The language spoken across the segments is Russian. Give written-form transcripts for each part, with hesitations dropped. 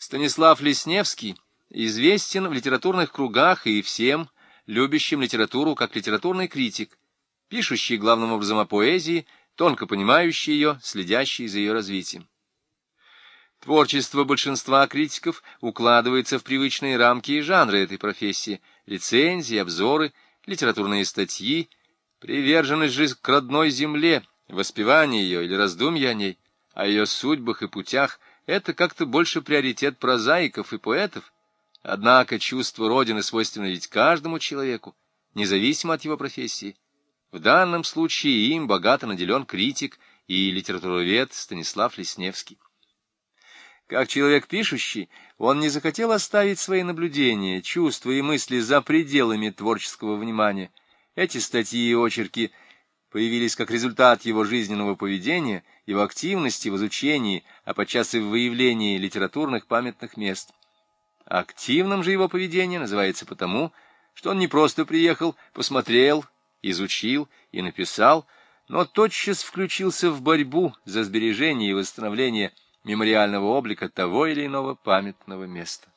Станислав Лесневский известен в литературных кругах и всем, любящим литературу как литературный критик, пишущий главным образом о поэзии, тонко понимающий ее, следящий за ее развитием. Творчество большинства критиков укладывается в привычные рамки и жанры этой профессии: рецензии, обзоры, литературные статьи, приверженность же к родной земле, воспевание ее или раздумья о ней, о ее судьбах и путях — это как-то больше приоритет прозаиков и поэтов. Однако чувство родины свойственно ведь каждому человеку, независимо от его профессии. В данном случае им богато наделен критик и литературовед Станислав Лесневский. Как человек пишущий, он не захотел оставить свои наблюдения, чувства и мысли за пределами творческого внимания. Эти статьи и очерки появились как результат его жизненного поведения, его активности в изучении, а подчас и в выявлении литературных памятных мест. Активным же его поведение называется потому, что он не просто приехал, посмотрел, изучил и написал, но тотчас включился в борьбу за сбережение и восстановление мемориального облика того или иного памятного места.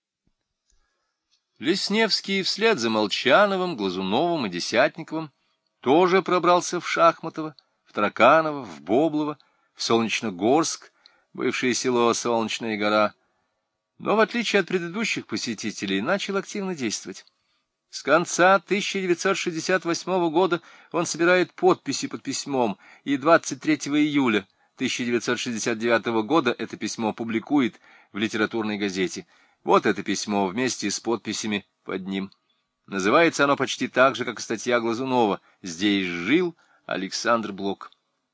Лесневский вслед за Молчановым, Глазуновым и Десятниковым тоже пробрался в Шахматово, в Тараканово, в Боблово, в Солнечногорск, бывшее село Солнечная гора, но, в отличие от предыдущих посетителей, начал активно действовать. С конца 1968 года он собирает подписи под письмом, и 23 июля 1969 года это письмо публикует в литературной газете. Вот это письмо вместе с подписями под ним. Называется оно почти так же, как и статья Глазунова «Здесь жил Александр Блок».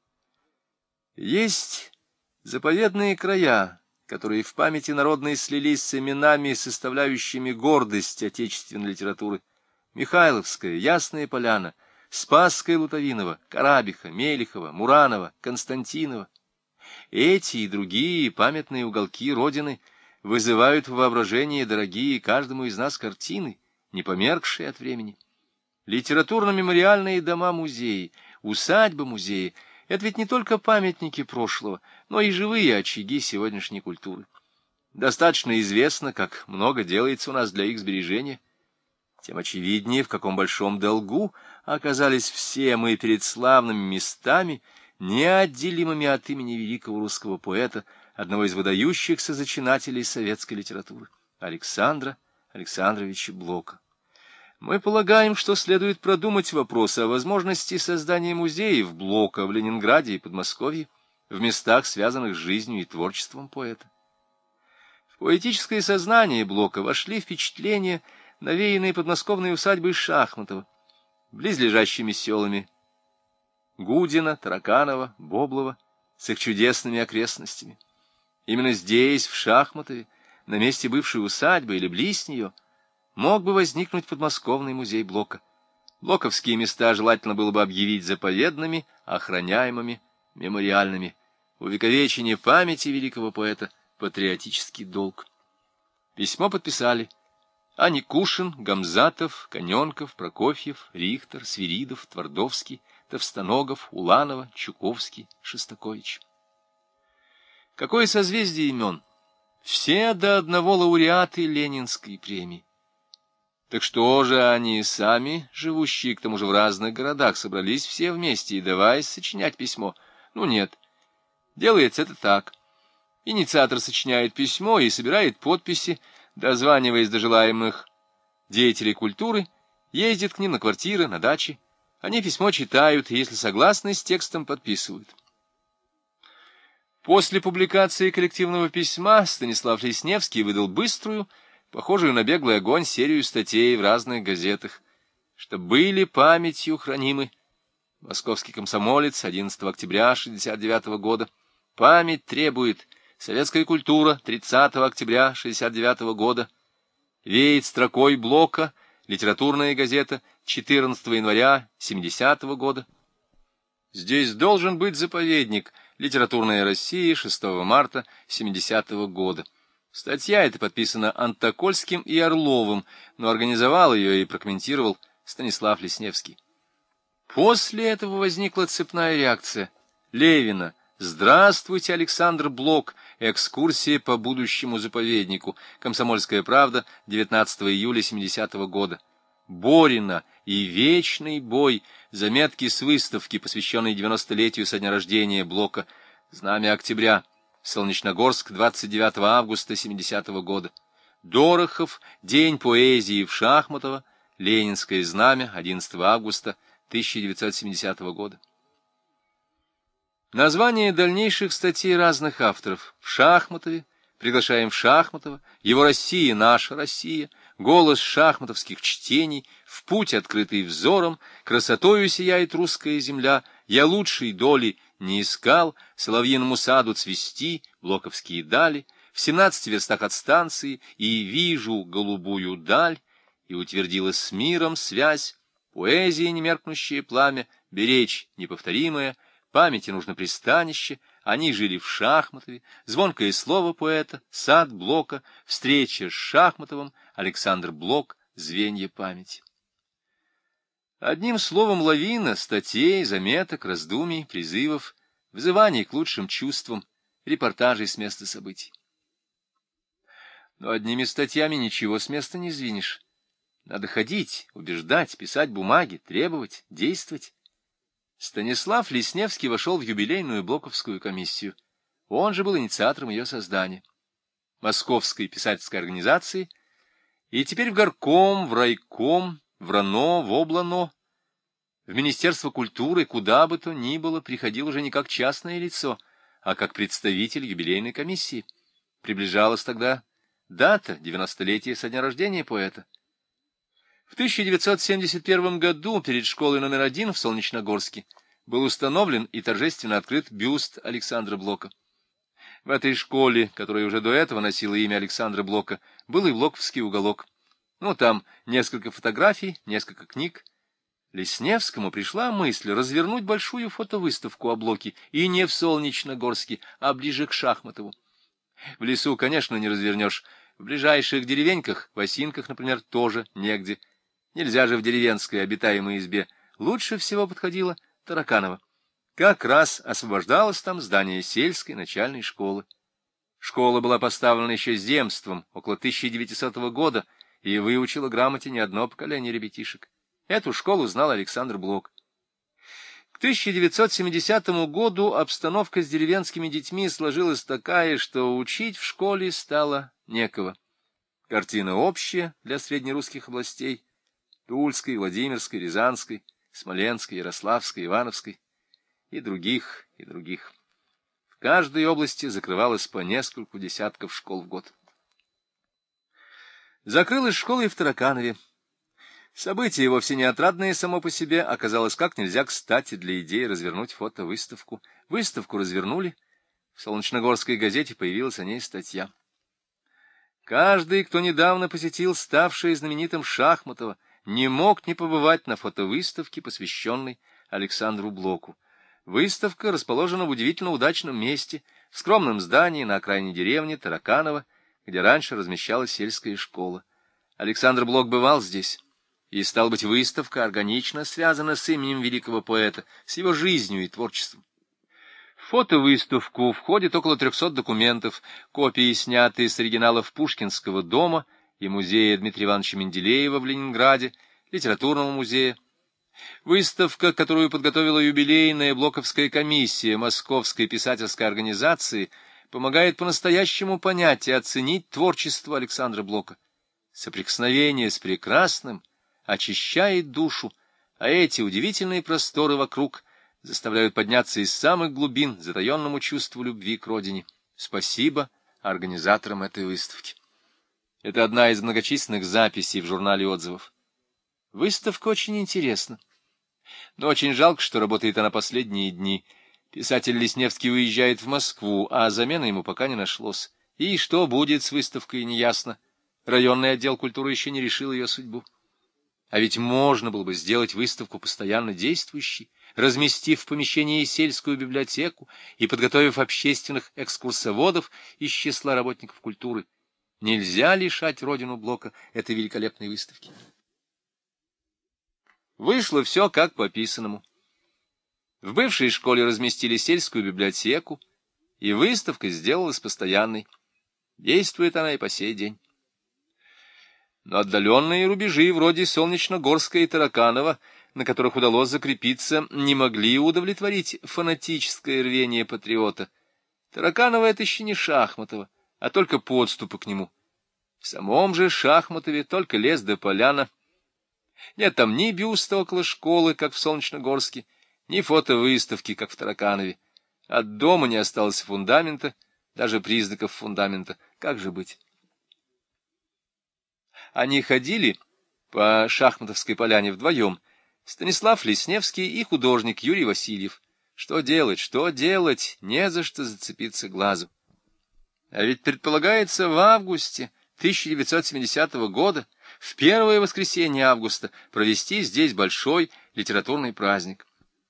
Есть заповедные края, которые в памяти народной слились с именами, составляющими гордость отечественной литературы: Михайловская, Ясная Поляна, Спасская Лутовинова, Карабиха, Мелихова, Муранова, Константинова. Эти и другие памятные уголки Родины вызывают в воображении дорогие каждому из нас картины, не померкшие от времени. Литературно-мемориальные дома-музеи, усадьбы-музеи — это ведь не только памятники прошлого, но и живые очаги сегодняшней культуры. Достаточно известно, как много делается у нас для их сбережения. Тем очевиднее, в каком большом долгу оказались все мы перед славными местами, неотделимыми от имени великого русского поэта, одного из выдающихся зачинателей советской литературы, Александра Александровича Блока. Мы полагаем, что следует продумать вопрос о возможности создания музеев Блока в Ленинграде и Подмосковье, в местах, связанных с жизнью и творчеством поэта. В поэтическое сознание Блока вошли впечатления, навеянные подмосковной усадьбой Шахматова, близлежащими селами Гудина, Тараканова, Боблова, с их чудесными окрестностями. Именно здесь, в Шахматове, на месте бывшей усадьбы или близ нее, мог бы возникнуть подмосковный музей Блока. Блоковские места желательно было бы объявить заповедными, охраняемыми, мемориальными. Увековечение памяти великого поэта — патриотический долг. Письмо подписали Аникушин, Гамзатов, Коненков, Прокофьев, Рихтер, Свиридов, Твардовский, Товстоногов, Уланова, Чуковский, Шостакович. Какое созвездие имен! Все до одного лауреаты Ленинской премии. Так что же они сами, живущие к тому же в разных городах, собрались все вместе и давай сочинять письмо? Ну нет, делается это так. Инициатор сочиняет письмо и собирает подписи, дозваниваясь до желаемых деятелей культуры, ездит к ним на квартиры, на дачи. Они письмо читают и, если согласны с текстом, подписывают. После публикации коллективного письма Станислав Лесневский выдал быструю, похожую на беглый огонь, серию статей в разных газетах, что были памятью хранимы. Московский комсомолец, 11 октября 1969 года. Память требует. Советская культура, 30 октября 1969 года. Веет строкой Блока. Литературная газета, 14 января 1970 года. Здесь должен быть заповедник. Литературная Россия, 6 марта 1970 года. Статья эта подписана Антокольским и Орловым, но организовал ее и прокомментировал Станислав Лесневский. После этого возникла цепная реакция Левина, «Здравствуйте, Александр Блок. Экскурсия по будущему заповеднику». Комсомольская правда, 19 июля 70-го года. Борина и вечный бой. Заметки с выставки, посвященной 90-летию со дня рождения Блока. Знамя октября. Солнечногорск, 29 августа 70-го года. Дорохов. День поэзии в Шахматово. Ленинское знамя, 11 августа 1970 года. Названия дальнейших статей разных авторов. В Шахматове, приглашаем в Шахматово, Его Россия, наша Россия, голос шахматовских чтений, в путь, открытый взором, красотою сияет русская земля, я лучшей доли не искал, соловьиному саду цвести, блоковские дали, в 17 верстах от станции, и вижу голубую даль, и утвердилась с миром связь, поэзия немеркнущее пламя, беречь неповторимое, памяти нужно пристанище, они жили в Шахматове, звонкое слово поэта, сад Блока, встреча с Шахматовым, Александр Блок, звенья памяти. Одним словом, лавина статей, заметок, раздумий, призывов, взываний к лучшим чувствам, репортажей с места событий. Но одними статьями ничего с места не сдвинешь. Надо ходить, убеждать, писать бумаги, требовать, действовать. Станислав Лесневский вошел в юбилейную блоковскую комиссию. Он же был инициатором ее создания. Московской писательской организации, и теперь в горком, в райком, в РАНО, в облано, в Министерство культуры, куда бы то ни было, приходил уже не как частное лицо, а как представитель юбилейной комиссии. Приближалась тогда дата 90-летия со дня рождения поэта. В 1971 году перед школой номер 1 в Солнечногорске был установлен и торжественно открыт бюст Александра Блока. В этой школе, которая уже до этого носила имя Александра Блока, был и блоковский уголок. Там несколько фотографий, несколько книг. Лесневскому пришла мысль развернуть большую фотовыставку о Блоке, и не в Солнечногорске, а ближе к Шахматову. В лесу, конечно, не развернешь. В ближайших деревеньках, в Осинках, например, тоже негде. Нельзя же в деревенской обитаемой избе. Лучше всего подходило Тараканово. Как раз освобождалось там здание сельской начальной школы. Школа была поставлена еще земством около 1900 года и выучила грамоте не одно поколение ребятишек. Эту школу знал Александр Блок. К 1970 году обстановка с деревенскими детьми сложилась такая, что учить в школе стало некого. Картина общая для среднерусских областей: Тульской, Владимирской, Рязанской, Смоленской, Ярославской, Ивановской и других, и других. В каждой области закрывалось по нескольку десятков школ в год. Закрылась школа и в Тараканове. Событие вовсе не отрадное само по себе, оказалось как нельзя кстати для идеи развернуть фотовыставку. Выставку развернули, в Солнечногорской газете появилась о ней статья. Каждый, кто недавно посетил ставшее знаменитым Шахматово, не мог не побывать на фотовыставке, посвященной Александру Блоку. Выставка расположена в удивительно удачном месте, в скромном здании на окраине деревни Тараканово, где раньше размещалась сельская школа. Александр Блок бывал здесь, и, стало быть, выставка органично связана с именем великого поэта, с его жизнью и творчеством. В фотовыставку входит около 300 документов, копии, снятые с оригиналов Пушкинского дома и музея Дмитрия Ивановича Менделеева в Ленинграде, литературного музея. Выставка, которую подготовила юбилейная блоковская комиссия Московской писательской организации, помогает по-настоящему понять и оценить творчество Александра Блока. Соприкосновение с прекрасным очищает душу, а эти удивительные просторы вокруг заставляют подняться из самых глубин затаенному чувству любви к родине. Спасибо организаторам этой выставки. Это одна из многочисленных записей в журнале отзывов. Выставка очень интересна, но очень жалко, что работает она последние дни. Писатель Лесневский уезжает в Москву, а замены ему пока не нашлось. И что будет с выставкой, неясно. Районный отдел культуры еще не решил ее судьбу. А ведь можно было бы сделать выставку постоянно действующей, разместив в помещении сельскую библиотеку и подготовив общественных экскурсоводов из числа работников культуры. Нельзя лишать родину Блока этой великолепной выставки. Вышло все как по писанному. В бывшей школе разместили сельскую библиотеку, и выставка сделалась постоянной. Действует она и по сей день. Но отдаленные рубежи, вроде Солнечногорска и Тараканова, на которых удалось закрепиться, не могли удовлетворить фанатическое рвение патриота. Тараканово — это еще не Шахматово, а только подступы к нему. В самом же Шахматове только лес да поляна. Нет там ни бюста около школы, как в Солнечногорске, ни фотовыставки, как в Тараканове. От дома не осталось фундамента, даже признаков фундамента. Как же быть? Они ходили по Шахматовской поляне вдвоем, Станислав Лесневский и художник Юрий Васильев. Что делать, что делать? Не за что зацепиться глазу. А ведь предполагается в августе 1970 года, в первое воскресенье августа, провести здесь большой литературный праздник.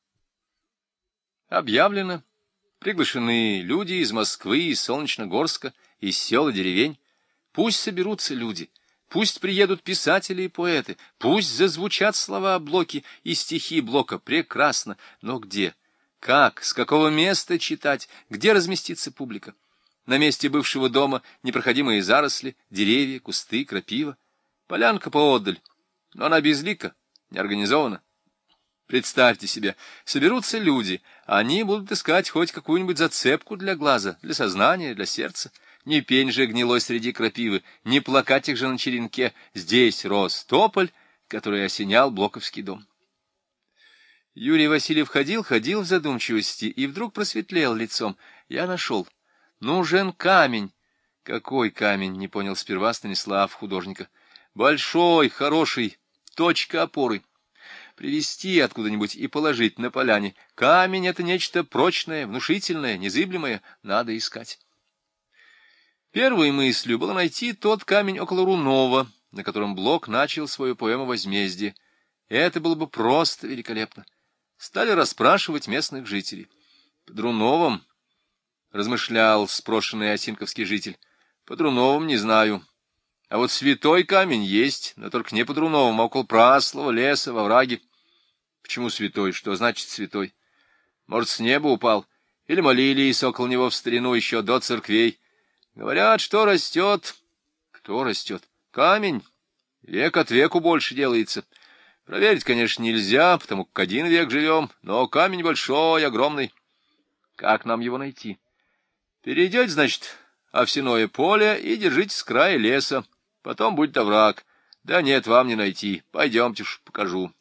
Объявлено. Приглашены люди из Москвы, из Солнечногорска, из сел и деревень. Пусть соберутся люди. Пусть приедут писатели и поэты, пусть зазвучат слова Блоки и стихи Блока. Прекрасно. Но где? Как? С какого места читать? Где разместится публика? На месте бывшего дома непроходимые заросли, деревья, кусты, крапива. Полянка поодаль, но она безлика, неорганизована. Представьте себе, соберутся люди, они будут искать хоть какую-нибудь зацепку для глаза, для сознания, для сердца. Не пень же гнилой среди крапивы, не плакать их же на черенке. Здесь рос тополь, который осенял Блоковский дом. Юрий Васильев ходил в задумчивости и вдруг просветлел лицом. Я нашел. Нужен камень. Какой камень? Не понял сперва Станислав художника. Большой, хороший, точка опоры. Привезти откуда-нибудь и положить на поляне. Камень — это нечто прочное, внушительное, незыблемое. Надо искать. Первой мыслью было найти тот камень около Рунова, на котором Блок начал свою поэму «Возмездие». Это было бы просто великолепно. Стали расспрашивать местных жителей. Под Руновом, размышлял спрошенный осинковский житель, под Руновом не знаю. А вот святой камень есть, но только не под Руновом, а около Праслова, леса, во враге. Почему святой? Что значит святой? Может, с неба упал? Или молились около него в старину еще до церквей? Говорят, что растет. Кто растет? Камень. Век от веку больше делается. Проверить, конечно, нельзя, потому как 1 век живем, но камень большой, огромный. Как нам его найти? Перейдете, значит, овсяное поле и держитесь с края леса. Потом будет овраг. Да нет, вам не найти. Пойдемте уж, покажу.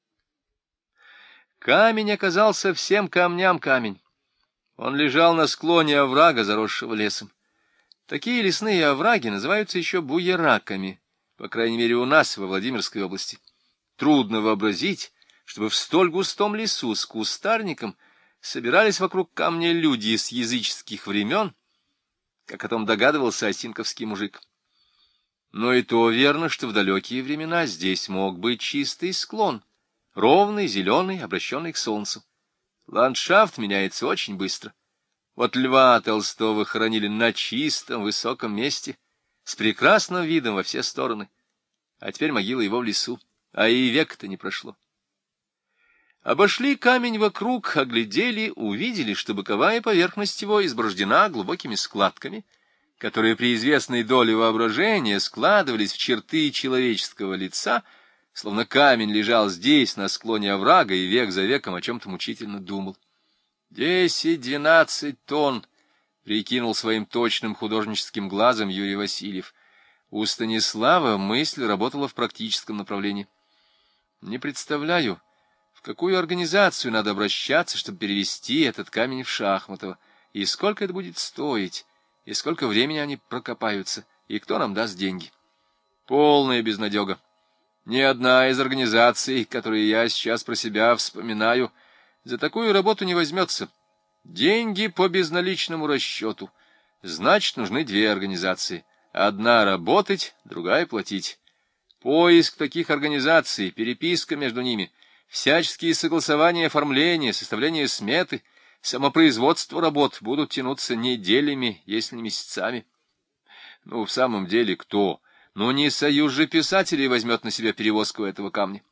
Камень оказался всем камням камень. Он лежал на склоне оврага, заросшего лесом. Такие лесные овраги называются еще буераками, по крайней мере у нас, во Владимирской области. Трудно вообразить, чтобы в столь густом лесу с кустарником собирались вокруг камня люди с языческих времен, как о том догадывался осинковский мужик. Но и то верно, что в далекие времена здесь мог быть чистый склон, ровный, зеленый, обращенный к солнцу. Ландшафт меняется очень быстро. Вот Льва Толстого хоронили на чистом, высоком месте, с прекрасным видом во все стороны. А теперь могила его в лесу, а и века-то не прошло. Обошли камень вокруг, оглядели, увидели, что боковая поверхность его изборождена глубокими складками, которые при известной доле воображения складывались в черты человеческого лица, словно камень лежал здесь, на склоне оврага, и век за веком о чем-то мучительно думал. 10-12 тонн, прикинул своим точным художническим глазом Юрий Васильев. У Станислава мысль работала в практическом направлении. Не представляю, в какую организацию надо обращаться, чтобы перевести этот камень в Шахматово, и сколько это будет стоить, и сколько времени они прокопаются, и кто нам даст деньги. Полная безнадега. Ни одна из организаций, которые я сейчас про себя вспоминаю, за такую работу не возьмется. Деньги по безналичному расчету. Значит, нужны 2 организации. Одна работать, другая платить. Поиск таких организаций, переписка между ними, всяческие согласования, оформления, составление сметы, самопроизводство работ будут тянуться неделями, если не месяцами. Ну, в самом деле, кто? Ну, не союз же писателей возьмет на себя перевозку этого камня.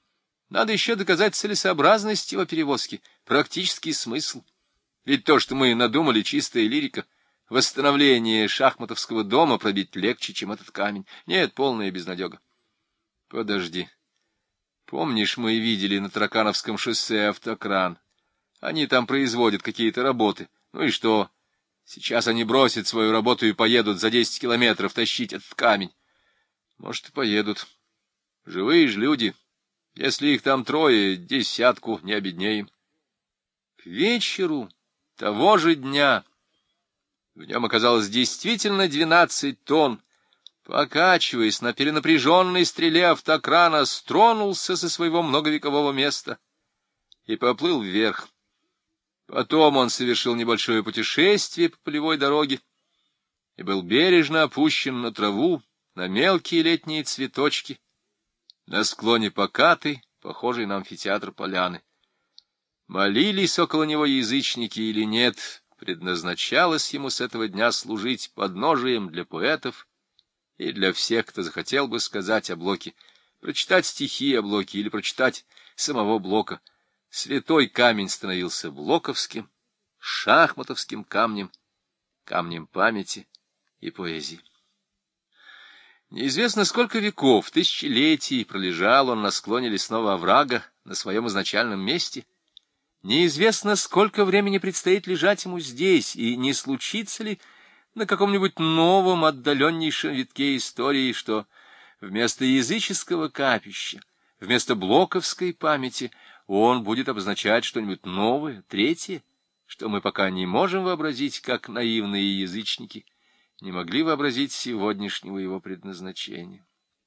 Надо еще доказать целесообразность его перевозки, практический смысл. Ведь то, что мы надумали, чистая лирика. Восстановление шахматовского дома пробить легче, чем этот камень. Нет, полная безнадега. Подожди. Помнишь, мы видели на Таракановском шоссе автокран? Они там производят какие-то работы. Ну и что? Сейчас они бросят свою работу и поедут за 10 километров тащить этот камень. Может, и поедут. Живые же люди. Если их там 3, 10 не обеднеем. К вечеру того же дня в нем оказалось действительно 12 тонн. Покачиваясь на перенапряженной стреле автокрана, стронулся со своего многовекового места и поплыл вверх. Потом он совершил небольшое путешествие по полевой дороге и был бережно опущен на траву, на мелкие летние цветочки, на склоне покатой, похожей на амфитеатр поляны. Молились около него язычники или нет, предназначалось ему с этого дня служить подножием для поэтов и для всех, кто захотел бы сказать о Блоке, прочитать стихи о Блоке или прочитать самого Блока. Святой камень становился блоковским, шахматовским камнем, камнем памяти и поэзии. Неизвестно сколько веков, тысячелетий пролежал он на склоне лесного оврага на своем изначальном месте. Неизвестно, сколько времени предстоит лежать ему здесь, и не случится ли на каком-нибудь новом, отдаленнейшем витке истории, что вместо языческого капища, вместо блоковской памяти он будет обозначать что-нибудь новое, третье, что мы пока не можем вообразить, как наивные язычники не могли вообразить сегодняшнего его предназначения.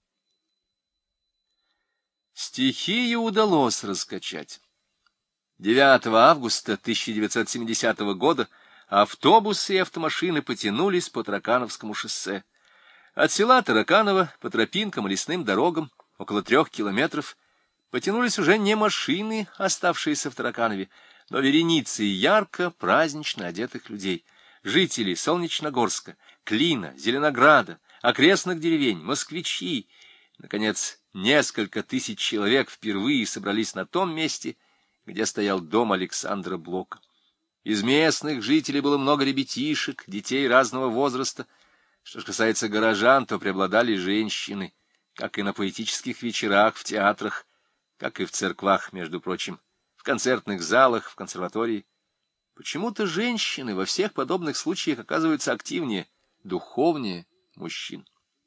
Стихию удалось раскачать. 9 августа 1970 года автобусы и автомашины потянулись по Таракановскому шоссе. От села Тараканово по тропинкам и лесным дорогам около 3 километров потянулись уже не машины, оставшиеся в Тараканове, но вереницы ярко, празднично одетых людей. Жители Солнечногорска, Клина, Зеленограда, окрестных деревень, москвичи. Наконец, несколько тысяч человек впервые собрались на том месте, где стоял дом Александра Блока. Из местных жителей было много ребятишек, детей разного возраста. Что же касается горожан, то преобладали женщины, как и на поэтических вечерах в театрах, как и в церквах, между прочим, в концертных залах, в консерватории. Почему-то женщины во всех подобных случаях оказываются активнее, духовнее мужчин.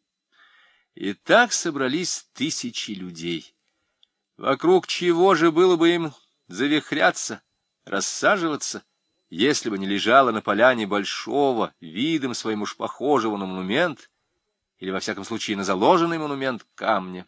И так собрались тысячи людей. Вокруг чего же было бы им завихряться, рассаживаться, если бы не лежало на поляне большого, видом своим уж похожего на монумент, или, во всяком случае, на заложенный монумент камня.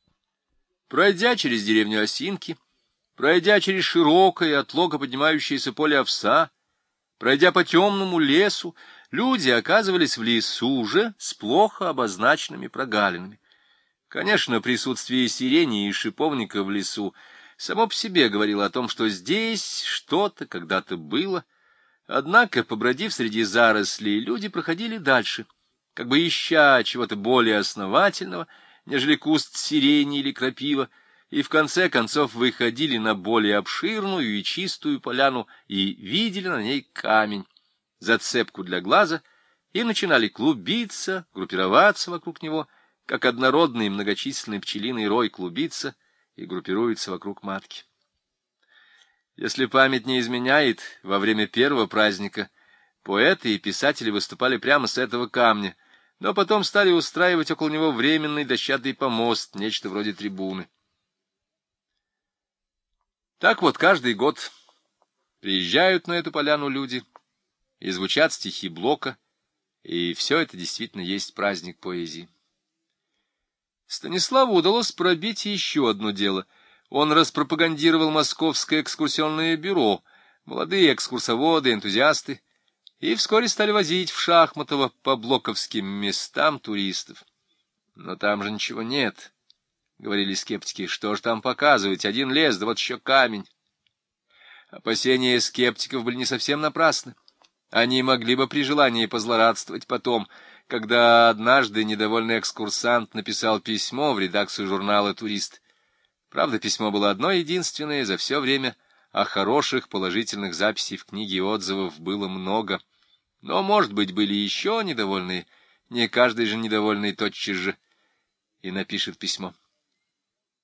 Пройдя через деревню Осинки, пройдя через широкое, отлого поднимающееся поле овса, пройдя по темному лесу, люди оказывались в лесу уже с плохо обозначенными прогалинами. Конечно, присутствие сирени и шиповника в лесу само по себе говорило о том, что здесь что-то когда-то было, однако, побродив среди зарослей, люди проходили дальше, как бы ища чего-то более основательного, нежели куст сирени или крапива, и в конце концов выходили на более обширную и чистую поляну и видели на ней камень, зацепку для глаза, и начинали клубиться, группироваться вокруг него, как однородный многочисленный пчелиный рой клубится и группируется вокруг матки. Если память не изменяет, во время первого праздника поэты и писатели выступали прямо с этого камня, но потом стали устраивать около него временный дощатый помост, нечто вроде трибуны. Так вот, каждый год приезжают на эту поляну люди, и звучат стихи Блока, и все это действительно есть праздник поэзии. Станиславу удалось пробить еще одно дело. Он распропагандировал Московское экскурсионное бюро, молодые экскурсоводы, энтузиасты, и вскоре стали возить в Шахматово по блоковским местам туристов. Но там же ничего нет, — говорили скептики. Что ж там показывать? Один лес, да вот еще камень. Опасения скептиков были не совсем напрасны. Они могли бы при желании позлорадствовать потом, когда однажды недовольный экскурсант написал письмо в редакцию журнала «Турист». Правда, письмо было одно единственное за все время, а хороших положительных записей в книге отзывов было много. Но, может быть, были еще недовольные, не каждый же недовольный тотчас же и напишет письмо.